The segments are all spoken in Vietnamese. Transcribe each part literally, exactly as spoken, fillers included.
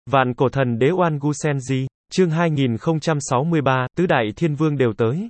Vạn cổ thần đế Oan Gu Senji, chương hai nghìn không trăm sáu mươi ba, tứ đại thiên vương đều tới.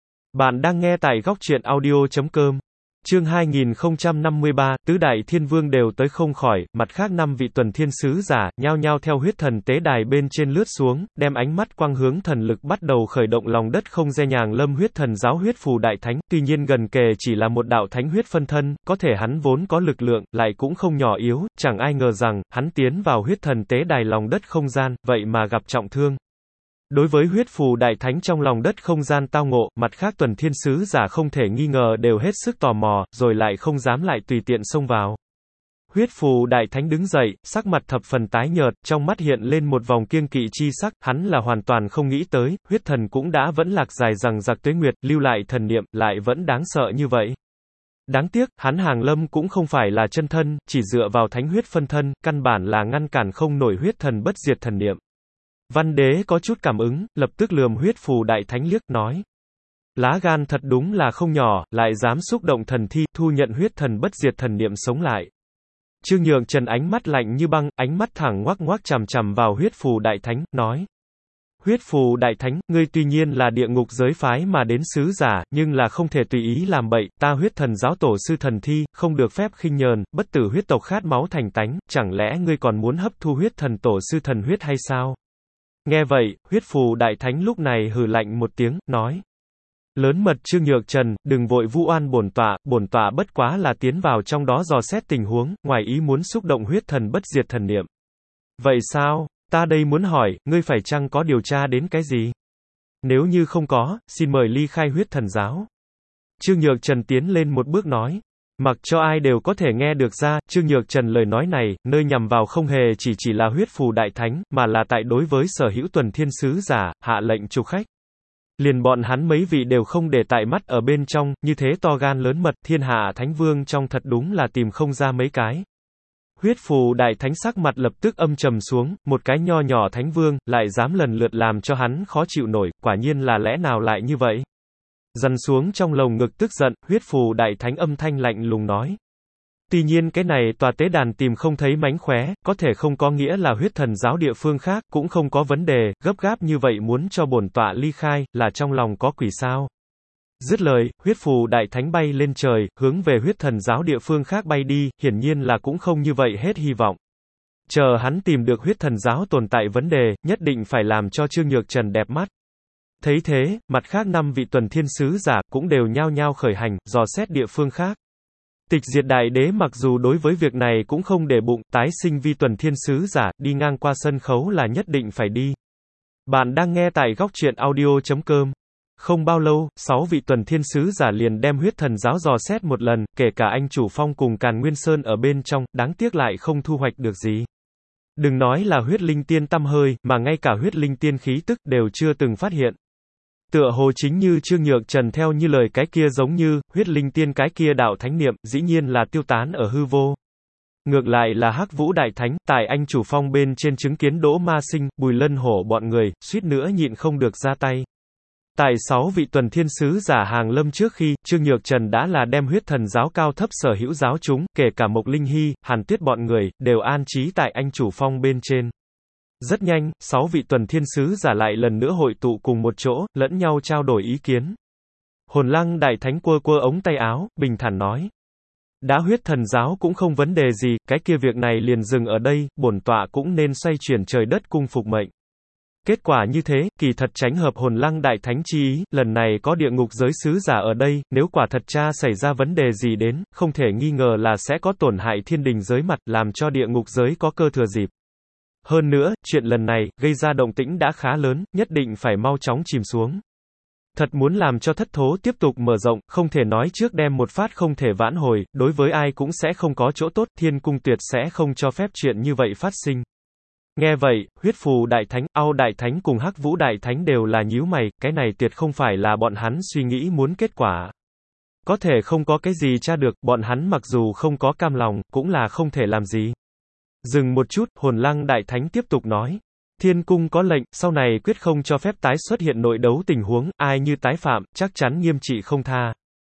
Bạn đang nghe tại góc truyện audio chấm com. Chương hai nghìn không trăm năm mươi ba, tứ đại thiên vương đều tới không khỏi, mặt khác năm vị tuần thiên sứ giả, nhao nhao theo huyết thần tế đài bên trên lướt xuống, đem ánh mắt quang hướng thần lực bắt đầu khởi động lòng đất không dè nhàng lâm huyết thần giáo huyết phù đại thánh, tuy nhiên gần kề chỉ là một đạo thánh huyết phân thân, có thể hắn vốn có lực lượng, lại cũng không nhỏ yếu, chẳng ai ngờ rằng, hắn tiến vào huyết thần tế đài lòng đất không gian, vậy mà gặp trọng thương. Đối với huyết phù đại thánh trong lòng đất không gian tao ngộ, mặt khác tuần thiên sứ giả không thể nghi ngờ đều hết sức tò mò, rồi lại không dám lại tùy tiện xông vào. Huyết phù đại thánh đứng dậy, sắc mặt thập phần tái nhợt, trong mắt hiện lên một vòng kiêng kỵ chi sắc, hắn là hoàn toàn không nghĩ tới, huyết thần cũng đã vẫn lạc dài rằng giặc tuế nguyệt, lưu lại thần niệm, lại vẫn đáng sợ như vậy. Đáng tiếc, hắn hàng lâm cũng không phải là chân thân, chỉ dựa vào thánh huyết phân thân, căn bản là ngăn cản không nổi huyết thần bất diệt thần niệm. Văn đế có chút cảm ứng, lập tức lườm huyết phù đại thánh liếc, nói. Lá gan thật đúng là không nhỏ, lại dám xúc động thần thi, thu nhận huyết thần bất diệt thần niệm sống lại. Trương Nhượng Trần ánh mắt lạnh như băng, ánh mắt thẳng ngoác ngoác chằm chằm vào huyết phù đại thánh, nói. Huyết phù đại thánh, ngươi tuy nhiên là địa ngục giới phái mà đến sứ giả, nhưng là không thể tùy ý làm bậy, ta huyết thần giáo tổ sư thần thi, không được phép khinh nhờn, bất tử huyết tộc khát máu thành tánh, chẳng lẽ ngươi còn muốn hấp thu huyết thần tổ sư thần huyết hay sao? Nghe vậy, huyết phù đại thánh lúc này hừ lạnh một tiếng, nói. Lớn mật Trương Nhược Trần, đừng vội vu oan bổn tọa, bổn tọa bất quá là tiến vào trong đó dò xét tình huống, ngoài ý muốn xúc động huyết thần bất diệt thần niệm. Vậy sao, ta đây muốn hỏi, ngươi phải chăng có điều tra đến cái gì? Nếu như không có, xin mời ly khai huyết thần giáo. Trương Nhược Trần tiến lên một bước nói. Mặc cho ai đều có thể nghe được ra, Trương Nhược Trần lời nói này, nơi nhằm vào không hề chỉ chỉ là huyết phù đại thánh, mà là tại đối với sở hữu tuần thiên sứ giả, hạ lệnh trục khách. Liền bọn hắn mấy vị đều không để tại mắt ở bên trong, như thế to gan lớn mật, thiên hạ thánh vương trong thật đúng là tìm không ra mấy cái. Huyết phù đại thánh sắc mặt lập tức âm trầm xuống, một cái nho nhỏ thánh vương, lại dám lần lượt làm cho hắn khó chịu nổi, quả nhiên là lẽ nào lại như vậy? Dằn xuống trong lồng ngực tức giận, huyết phù đại thánh âm thanh lạnh lùng nói. Tuy nhiên cái này tòa tế đàn tìm không thấy mánh khóe, có thể không có nghĩa là huyết thần giáo địa phương khác, cũng không có vấn đề, gấp gáp như vậy muốn cho bổn tọa ly khai, là trong lòng có quỷ sao. Dứt lời, huyết phù đại thánh bay lên trời, hướng về huyết thần giáo địa phương khác bay đi, hiển nhiên là cũng không như vậy hết hy vọng. Chờ hắn tìm được huyết thần giáo tồn tại vấn đề, nhất định phải làm cho Trương Nhược Trần đẹp mắt. Thấy thế, mặt khác năm vị tuần thiên sứ giả cũng đều nhao nhao khởi hành, dò xét địa phương khác. Tịch diệt đại đế mặc dù đối với việc này cũng không để bụng, tái sinh vi tuần thiên sứ giả, đi ngang qua sân khấu là nhất định phải đi. Bạn đang nghe tại góc truyện audio chấm com. Không bao lâu, sáu vị tuần thiên sứ giả liền đem huyết thần giáo dò xét một lần, kể cả anh chủ phong cùng Càn Nguyên Sơn ở bên trong, đáng tiếc lại không thu hoạch được gì. Đừng nói là huyết linh tiên tăm hơi, mà ngay cả huyết linh tiên khí tức đều chưa từng phát hiện. Tựa hồ chính như Trương Nhược Trần theo như lời cái kia giống như, huyết linh tiên cái kia đạo thánh niệm, dĩ nhiên là tiêu tán ở hư vô. Ngược lại là Hắc Vũ Đại Thánh, tại anh chủ phong bên trên chứng kiến Đỗ Ma Sinh, Bùi Lân Hổ bọn người, suýt nữa nhịn không được ra tay. Tại sáu vị tuần thiên sứ giả hàng lâm trước khi, Trương Nhược Trần đã là đem huyết thần giáo cao thấp sở hữu giáo chúng, kể cả Mộc Linh Hy, Hàn Tuyết bọn người, đều an trí tại anh chủ phong bên trên. Rất nhanh, sáu vị tuần thiên sứ giả lại lần nữa hội tụ cùng một chỗ, lẫn nhau trao đổi ý kiến. Hồn Lăng Đại Thánh quơ quơ ống tay áo, bình thản nói. Đã huyết thần giáo cũng không vấn đề gì, cái kia việc này liền dừng ở đây, bổn tọa cũng nên xoay chuyển trời đất cung phục mệnh. Kết quả như thế, kỳ thật tránh hợp Hồn Lăng Đại Thánh chi ý, lần này có địa ngục giới sứ giả ở đây, nếu quả thật cha xảy ra vấn đề gì đến, không thể nghi ngờ là sẽ có tổn hại thiên đình giới mặt, làm cho địa ngục giới có cơ thừa dịp. Hơn nữa, chuyện lần này, gây ra động tĩnh đã khá lớn, nhất định phải mau chóng chìm xuống. Thật muốn làm cho thất thố tiếp tục mở rộng, không thể nói trước đem một phát không thể vãn hồi, đối với ai cũng sẽ không có chỗ tốt, thiên cung tuyệt sẽ không cho phép chuyện như vậy phát sinh. Nghe vậy, huyết phù đại thánh, ao đại thánh cùng Hắc Vũ Đại Thánh đều là nhíu mày, cái này tuyệt không phải là bọn hắn suy nghĩ muốn kết quả. Có thể không có cái gì tra được, bọn hắn mặc dù không có cam lòng, cũng là không thể làm gì. Dừng một chút, Hồn Lăng Đại Thánh tiếp tục nói. Thiên cung có lệnh, sau này quyết không cho phép tái xuất hiện nội đấu tình huống, ai như tái phạm, chắc chắn nghiêm trị không tha.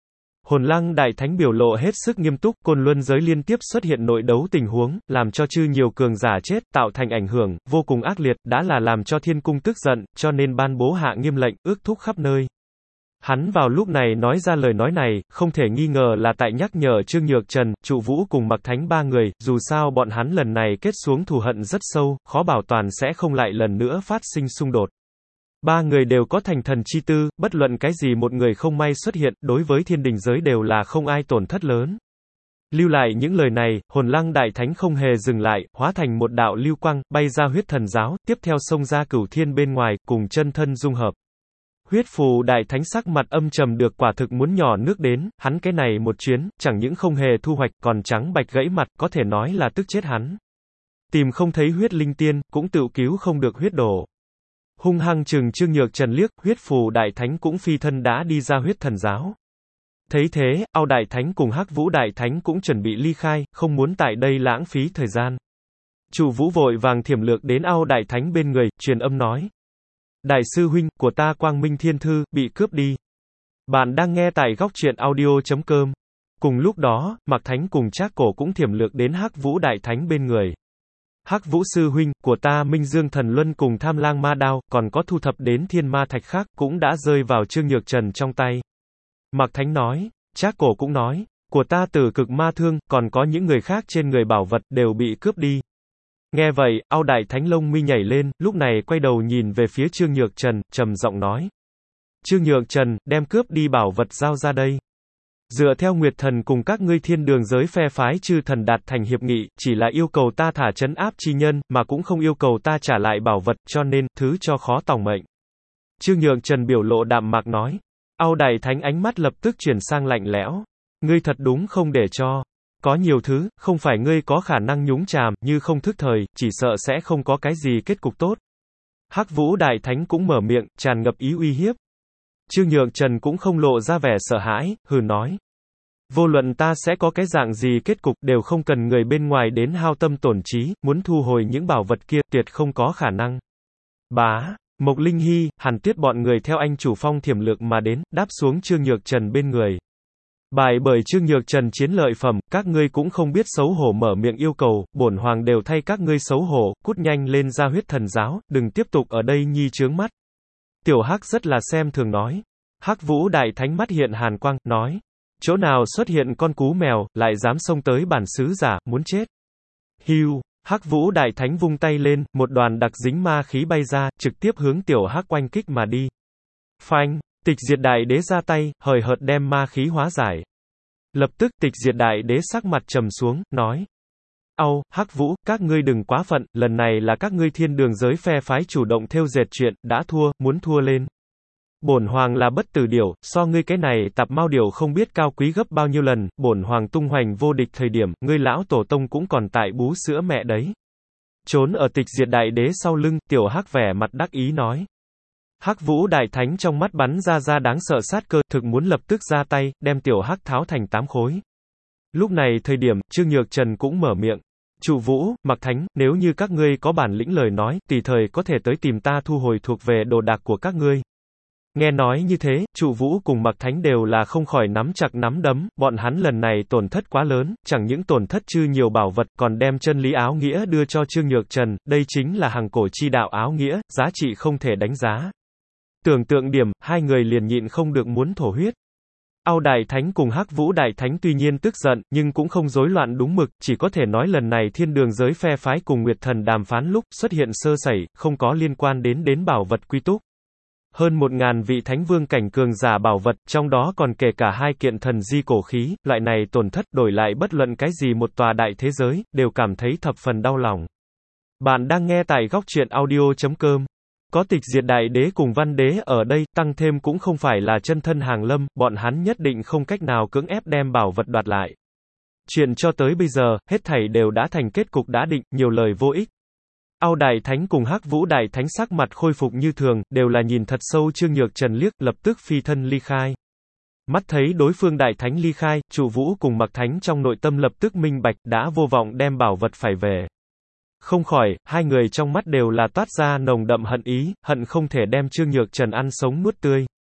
Hồn Lăng Đại Thánh biểu lộ hết sức nghiêm túc, Côn Luân giới liên tiếp xuất hiện nội đấu tình huống, làm cho chư nhiều cường giả chết, tạo thành ảnh hưởng vô cùng ác liệt, đã là làm cho thiên cung tức giận, cho nên ban bố hạ nghiêm lệnh, ước thúc khắp nơi. Hắn vào lúc này nói ra lời nói này, không thể nghi ngờ là tại nhắc nhở Trương Nhược Trần, Trụ Vũ cùng Mạc Thánh ba người, dù sao bọn hắn lần này kết xuống thù hận rất sâu, khó bảo toàn sẽ không lại lần nữa phát sinh xung đột. Ba người đều có thành thần chi tư, bất luận cái gì một người không may xuất hiện, đối với thiên đình giới đều là không ai tổn thất lớn. Lưu lại những lời này, Hồn Lăng Đại Thánh không hề dừng lại, hóa thành một đạo lưu quang, bay ra huyết thần giáo, tiếp theo xông ra cửu thiên bên ngoài, cùng chân thân dung hợp. Huyết Phù Đại Thánh sắc mặt âm trầm được quả thực muốn nhỏ nước đến, hắn cái này một chuyến, chẳng những không hề thu hoạch, còn trắng bạch gãy mặt, có thể nói là tức chết hắn. Tìm không thấy huyết linh tiên, cũng tự cứu không được huyết đổ. Hung hăng chừng Trương Nhược Trần liếc, Huyết Phù Đại Thánh cũng phi thân đã đi ra huyết thần giáo. Thấy thế, Ao Đại Thánh cùng Hắc Vũ Đại Thánh cũng chuẩn bị ly khai, không muốn tại đây lãng phí thời gian. Trụ Vũ vội vàng thiểm lược đến Ao Đại Thánh bên người, truyền âm nói. Đại sư huynh, của ta Quang Minh Thiên Thư, bị cướp đi. Bạn đang nghe tại góc truyện audio chấm com. Cùng lúc đó, Mạc Thánh cùng Trác Cổ cũng thiểm lược đến Hắc Vũ Đại Thánh bên người. Hắc Vũ sư huynh, của ta Minh Dương Thần Luân cùng Tham Lang Ma Đao, còn có thu thập đến thiên ma thạch khác, cũng đã rơi vào Trương Nhược Trần trong tay. Mạc Thánh nói, Trác Cổ cũng nói, của ta Tử Cực Ma Thương, còn có những người khác trên người bảo vật, đều bị cướp đi. Nghe vậy, Ao Đại Thánh lông mi nhảy lên, lúc này quay đầu nhìn về phía Trương Nhược Trần, trầm giọng nói. Trương Nhược Trần, đem cướp đi bảo vật giao ra đây. Dựa theo Nguyệt Thần cùng các ngươi thiên đường giới phe phái chư thần đạt thành hiệp nghị, chỉ là yêu cầu ta thả trấn áp chi nhân, mà cũng không yêu cầu ta trả lại bảo vật, cho nên, thứ cho khó tòng mệnh. Trương Nhược Trần biểu lộ đạm mạc nói. Ao Đại Thánh ánh mắt lập tức chuyển sang lạnh lẽo. Ngươi thật đúng không để cho. Có nhiều thứ, không phải ngươi có khả năng nhúng chàm, như không thức thời, chỉ sợ sẽ không có cái gì kết cục tốt. Hắc Vũ Đại Thánh cũng mở miệng, tràn ngập ý uy hiếp. Trương Nhược Trần cũng không lộ ra vẻ sợ hãi, hừ nói. Vô luận ta sẽ có cái dạng gì kết cục, đều không cần người bên ngoài đến hao tâm tổn trí, muốn thu hồi những bảo vật kia, tuyệt không có khả năng. Bá, Mộc Linh Hy, Hàn Tuyết bọn người theo anh chủ phong thiểm lược mà đến, đáp xuống Trương Nhược Trần bên người. Bài bởi Trương Nhược Trần chiến lợi phẩm, các ngươi cũng không biết xấu hổ mở miệng yêu cầu, bổn hoàng đều thay các ngươi xấu hổ, cút nhanh lên ra huyết thần giáo, đừng tiếp tục ở đây nhi chướng mắt. Tiểu Hắc rất là xem thường nói. Hắc Vũ Đại Thánh mắt hiện hàn quang, nói. Chỗ nào xuất hiện con cú mèo, lại dám xông tới bản sứ giả, muốn chết. Hiu, Hắc Vũ Đại Thánh vung tay lên, một đoàn đặc dính ma khí bay ra, trực tiếp hướng Tiểu Hắc oanh kích mà đi. Phanh, Tịch Diệt Đại Đế ra tay, hời hợt đem ma khí hóa giải. Lập tức Tịch Diệt Đại Đế sắc mặt trầm xuống, nói. Âu, Hắc Vũ, các ngươi đừng quá phận, lần này là các ngươi thiên đường giới phe phái chủ động thêu dệt chuyện, đã thua, muốn thua lên. Bổn hoàng là bất tử điểu, so ngươi cái này tạp mao điểu không biết cao quý gấp bao nhiêu lần, bổn hoàng tung hoành vô địch thời điểm, ngươi lão tổ tông cũng còn tại bú sữa mẹ đấy. Trốn ở Tịch Diệt Đại Đế sau lưng, Tiểu Hắc vẻ mặt đắc ý nói. Hắc Vũ Đại Thánh trong mắt bắn ra ra đáng sợ sát cơ, thực muốn lập tức ra tay, đem Tiểu Hắc tháo thành tám khối. Lúc này thời điểm, Trương Nhược Trần cũng mở miệng. Trụ Vũ, Mạc Thánh, nếu như các ngươi có bản lĩnh lời nói, tùy thời có thể tới tìm ta thu hồi thuộc về đồ đạc của các ngươi. Nghe nói như thế, Trụ Vũ cùng Mạc Thánh đều là không khỏi nắm chặt nắm đấm, bọn hắn lần này tổn thất quá lớn, chẳng những tổn thất chư nhiều bảo vật, còn đem chân lý áo nghĩa đưa cho Trương Nhược Trần, đây chính là hằng cổ chi đạo áo nghĩa, giá trị không thể đánh giá. Tưởng tượng điểm, hai người liền nhịn không được muốn thổ huyết. Ao Đại Thánh cùng Hắc Vũ Đại Thánh tuy nhiên tức giận, nhưng cũng không rối loạn đúng mực, chỉ có thể nói lần này thiên đường giới phe phái cùng Nguyệt Thần đàm phán lúc xuất hiện sơ sẩy, không có liên quan đến đến bảo vật quy túc. Hơn một ngàn vị thánh vương cảnh cường giả bảo vật, trong đó còn kể cả hai kiện thần di cổ khí, loại này tổn thất đổi lại bất luận cái gì một tòa đại thế giới, đều cảm thấy thập phần đau lòng. Bạn đang nghe tại góc truyện audio chấm com. Có Tịch Diệt Đại Đế cùng Văn Đế ở đây, tăng thêm cũng không phải là chân thân hàng lâm, bọn hắn nhất định không cách nào cưỡng ép đem bảo vật đoạt lại. Chuyện cho tới bây giờ, hết thảy đều đã thành kết cục đã định, nhiều lời vô ích. Ao Đại Thánh cùng Hắc Vũ Đại Thánh sắc mặt khôi phục như thường, đều là nhìn thật sâu Trương Nhược Trần liếc, lập tức phi thân ly khai. Mắt thấy đối phương Đại Thánh ly khai, Trụ Vũ cùng Mạc Thánh trong nội tâm lập tức minh bạch, đã vô vọng đem bảo vật phải về. Không khỏi, hai người trong mắt đều là toát ra nồng đậm hận ý, hận không thể đem Trương Nhược Trần ăn sống nuốt tươi.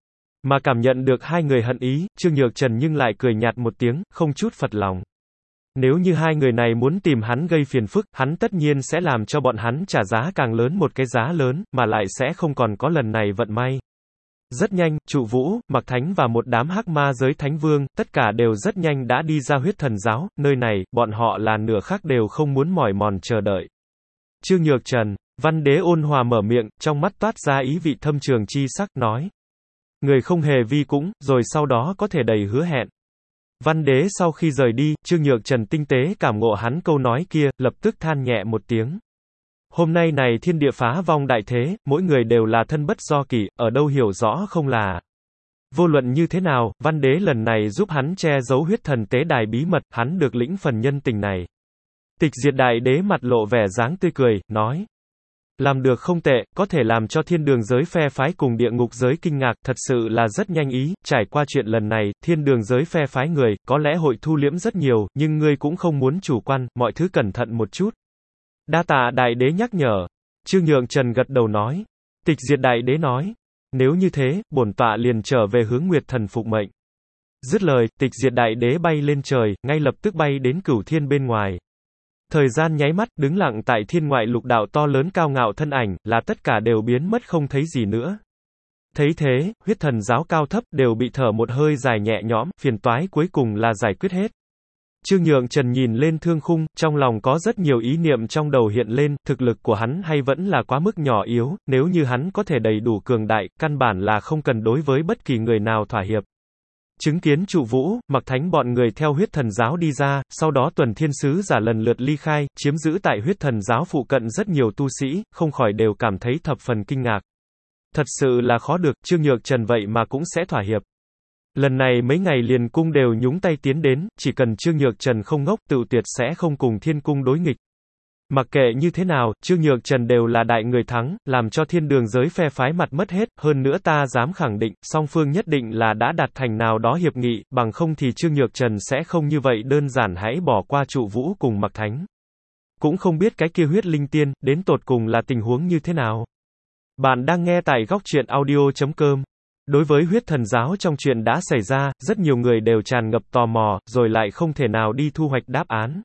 Mà cảm nhận được hai người hận ý, Trương Nhược Trần nhưng lại cười nhạt một tiếng, không chút phật lòng. Nếu như hai người này muốn tìm hắn gây phiền phức, hắn tất nhiên sẽ làm cho bọn hắn trả giá càng lớn một cái giá lớn, mà lại sẽ không còn có lần này vận may. Rất nhanh, Trụ Vũ, Mạc Thánh và một đám hắc ma giới thánh vương, tất cả đều rất nhanh đã đi ra huyết thần giáo, nơi này, bọn họ là nửa khắc đều không muốn mỏi mòn chờ đợi. Trương Nhược Trần, Văn Đế ôn hòa mở miệng, trong mắt toát ra ý vị thâm trường chi sắc, nói. Người không hề vi cũng, rồi sau đó có thể đầy hứa hẹn. Văn Đế sau khi rời đi, Trương Nhược Trần tinh tế cảm ngộ hắn câu nói kia, lập tức than nhẹ một tiếng. Hôm nay này thiên địa phá vong đại thế, mỗi người đều là thân bất do kỷ, ở đâu hiểu rõ không là. Vô luận như thế nào, Văn Đế lần này giúp hắn che giấu huyết thần tế đài bí mật, hắn được lĩnh phần nhân tình này. Tịch Diệt Đại Đế mặt lộ vẻ dáng tươi cười, nói. Làm được không tệ, có thể làm cho thiên đường giới phe phái cùng địa ngục giới kinh ngạc, thật sự là rất nhanh ý, trải qua chuyện lần này, thiên đường giới phe phái người, có lẽ hội thu liễm rất nhiều, nhưng ngươi cũng không muốn chủ quan, mọi thứ cẩn thận một chút. Đa tạ Đại Đế nhắc nhở. Trương Nhượng Trần gật đầu nói. Tịch Diệt Đại Đế nói. Nếu như thế, bổn tọa liền trở về hướng Nguyệt Thần phục mệnh. Dứt lời, Tịch Diệt Đại Đế bay lên trời, ngay lập tức bay đến cửu thiên bên ngoài. Thời gian nháy mắt, đứng lặng tại thiên ngoại lục đạo to lớn cao ngạo thân ảnh, là tất cả đều biến mất không thấy gì nữa. Thấy thế, huyết thần giáo cao thấp, đều bị thở một hơi dài nhẹ nhõm, phiền toái cuối cùng là giải quyết hết. Trương Nhượng Trần nhìn lên thương khung, trong lòng có rất nhiều ý niệm trong đầu hiện lên, thực lực của hắn hay vẫn là quá mức nhỏ yếu, nếu như hắn có thể đầy đủ cường đại, căn bản là không cần đối với bất kỳ người nào thỏa hiệp. Chứng kiến Trụ Vũ, Mạc Thánh bọn người theo huyết thần giáo đi ra, sau đó tuần thiên sứ giả lần lượt ly khai, chiếm giữ tại huyết thần giáo phụ cận rất nhiều tu sĩ, không khỏi đều cảm thấy thập phần kinh ngạc. Thật sự là khó được, Trương Nhược Trần vậy mà cũng sẽ thỏa hiệp. Lần này mấy ngày liền cung đều nhúng tay tiến đến, chỉ cần Trương Nhược Trần không ngốc, tự tuyệt sẽ không cùng thiên cung đối nghịch. Mặc kệ như thế nào, Trương Nhược Trần đều là đại người thắng, làm cho thiên đường giới phe phái mặt mất hết, hơn nữa ta dám khẳng định, song phương nhất định là đã đạt thành nào đó hiệp nghị, bằng không thì Trương Nhược Trần sẽ không như vậy đơn giản hãy bỏ qua Trụ Vũ cùng Mạc Thánh. Cũng không biết cái kia huyết linh tiên, đến tột cùng là tình huống như thế nào. Bạn đang nghe tại góc truyện audio chấm com. Đối với huyết thần giáo trong chuyện đã xảy ra, rất nhiều người đều tràn ngập tò mò, rồi lại không thể nào đi thu hoạch đáp án.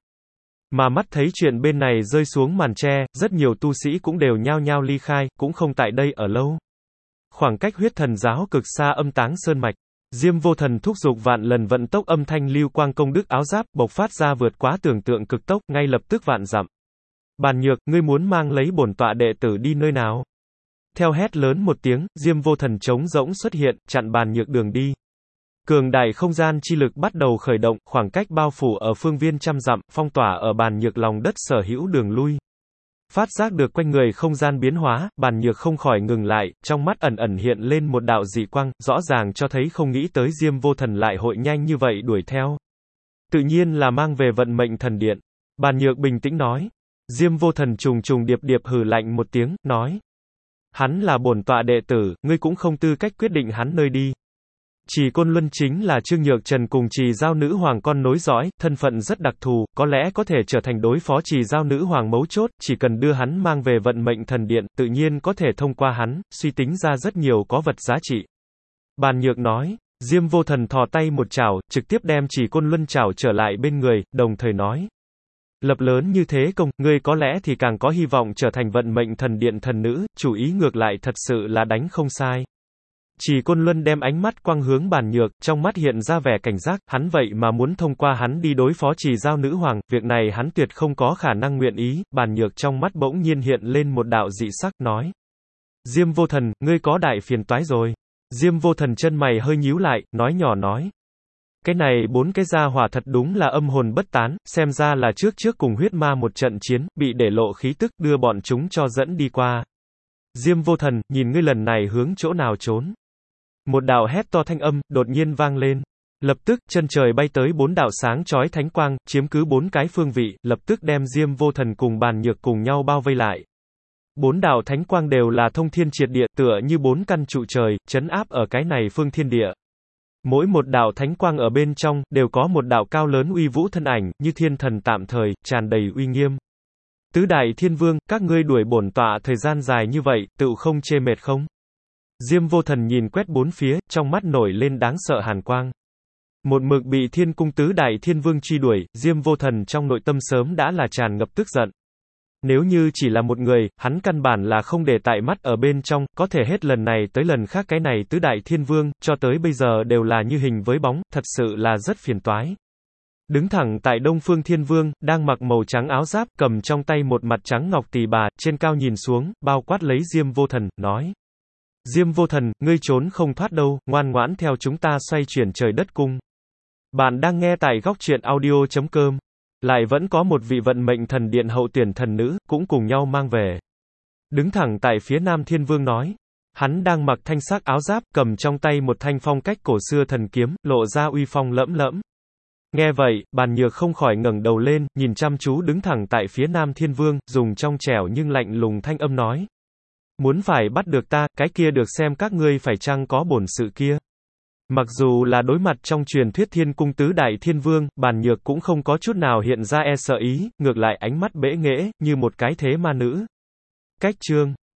Mà mắt thấy chuyện bên này rơi xuống màn tre, rất nhiều tu sĩ cũng đều nhao nhao ly khai, cũng không tại đây ở lâu. Khoảng cách huyết thần giáo cực xa âm táng sơn mạch, Diêm Vô Thần thúc giục vạn lần vận tốc âm thanh lưu quang công đức áo giáp, bộc phát ra vượt quá tưởng tượng cực tốc, ngay lập tức vạn dặm. Bàn Nhược, ngươi muốn mang lấy bổn tọa đệ tử đi nơi nào? Theo hét lớn một tiếng, Diêm Vô Thần trống rỗng xuất hiện, chặn Bàn Nhược đường đi. Cường đại không gian chi lực bắt đầu khởi động, khoảng cách bao phủ ở phương viên trăm dặm, phong tỏa ở Bàn Nhược lòng đất sở hữu đường lui. Phát giác được quanh người không gian biến hóa, Bàn Nhược không khỏi ngừng lại, trong mắt ẩn ẩn hiện lên một đạo dị quang, rõ ràng cho thấy không nghĩ tới Diêm Vô Thần lại hội nhanh như vậy đuổi theo. Tự nhiên là mang về vận mệnh thần điện. Bàn Nhược bình tĩnh nói. Diêm Vô Thần trùng trùng điệp điệp hừ lạnh một tiếng, nói. Hắn là bổn tọa đệ tử, ngươi cũng không tư cách quyết định hắn nơi đi. Trì Côn Luân chính là Trương Nhược Trần cùng Trì Giao Nữ Hoàng con nối dõi, thân phận rất đặc thù, có lẽ có thể trở thành đối phó Trì Giao Nữ Hoàng mấu chốt, chỉ cần đưa hắn mang về vận mệnh thần điện, tự nhiên có thể thông qua hắn, suy tính ra rất nhiều có vật giá trị. Bàn Nhược nói, Diêm Vô Thần thò tay một chảo, trực tiếp đem Trì Côn Luân chảo trở lại bên người, đồng thời nói. Lập lớn như thế công, ngươi có lẽ thì càng có hy vọng trở thành vận mệnh thần điện thần nữ, chủ ý ngược lại thật sự là đánh không sai. Trì Côn Luân đem ánh mắt quang hướng Bàn Nhược, trong mắt hiện ra vẻ cảnh giác, hắn vậy mà muốn thông qua hắn đi đối phó Trì Giao Nữ Hoàng, việc này hắn tuyệt không có khả năng nguyện ý. Bàn Nhược trong mắt bỗng nhiên hiện lên một đạo dị sắc, nói. Diêm Vô Thần, ngươi có đại phiền toái rồi. Diêm Vô Thần chân mày hơi nhíu lại, nói nhỏ nói. Cái này bốn cái gia hỏa thật đúng là âm hồn bất tán, xem ra là trước trước cùng huyết ma một trận chiến, bị để lộ khí tức, đưa bọn chúng cho dẫn đi qua. Diêm Vô Thần, nhìn ngươi lần này hướng chỗ nào trốn. Một đạo hét to thanh âm, đột nhiên vang lên. Lập tức, chân trời bay tới bốn đạo sáng chói thánh quang, chiếm cứ bốn cái phương vị, lập tức đem Diêm Vô Thần cùng Bàn Nhược cùng nhau bao vây lại. Bốn đạo thánh quang đều là thông thiên triệt địa, tựa như bốn căn trụ trời, chấn áp ở cái này phương thiên địa. Mỗi một đạo thánh quang ở bên trong, đều có một đạo cao lớn uy vũ thân ảnh, như thiên thần tạm thời, tràn đầy uy nghiêm. Tứ đại thiên vương, các ngươi đuổi bổn tọa thời gian dài như vậy, tự không chê mệt không? Diêm Vô Thần nhìn quét bốn phía, trong mắt nổi lên đáng sợ hàn quang. Một mực bị Thiên Cung tứ đại thiên vương truy đuổi, Diêm Vô Thần trong nội tâm sớm đã là tràn ngập tức giận. Nếu như chỉ là một người, hắn căn bản là không để tại mắt ở bên trong, có thể hết lần này tới lần khác cái này tứ đại thiên vương, cho tới bây giờ đều là như hình với bóng, thật sự là rất phiền toái. Đứng thẳng tại Đông Phương Thiên Vương, đang mặc màu trắng áo giáp, cầm trong tay một mặt trắng ngọc tỳ bà, trên cao nhìn xuống, bao quát lấy Diêm Vô Thần, nói. Diêm Vô Thần, ngươi trốn không thoát đâu, ngoan ngoãn theo chúng ta xoay chuyển trời đất cung. Bạn đang nghe tại góc truyện audio chấm com. Lại vẫn có một vị vận mệnh thần điện hậu tuyển thần nữ, cũng cùng nhau mang về. Đứng thẳng tại phía Nam Thiên Vương nói. Hắn đang mặc thanh sắc áo giáp, cầm trong tay một thanh phong cách cổ xưa thần kiếm, lộ ra uy phong lẫm lẫm. Nghe vậy, Bàn Nhược không khỏi ngẩng đầu lên, nhìn chăm chú đứng thẳng tại phía Nam Thiên Vương, dùng trong trẻo nhưng lạnh lùng thanh âm nói. Muốn phải bắt được ta, cái kia được xem các ngươi phải chăng có bổn sự kia. Mặc dù là đối mặt trong truyền thuyết Thiên Cung tứ đại thiên vương, Bàn Nhược cũng không có chút nào hiện ra e sợ ý, ngược lại ánh mắt bẽ nghễ, như một cái thế ma nữ. Cách chương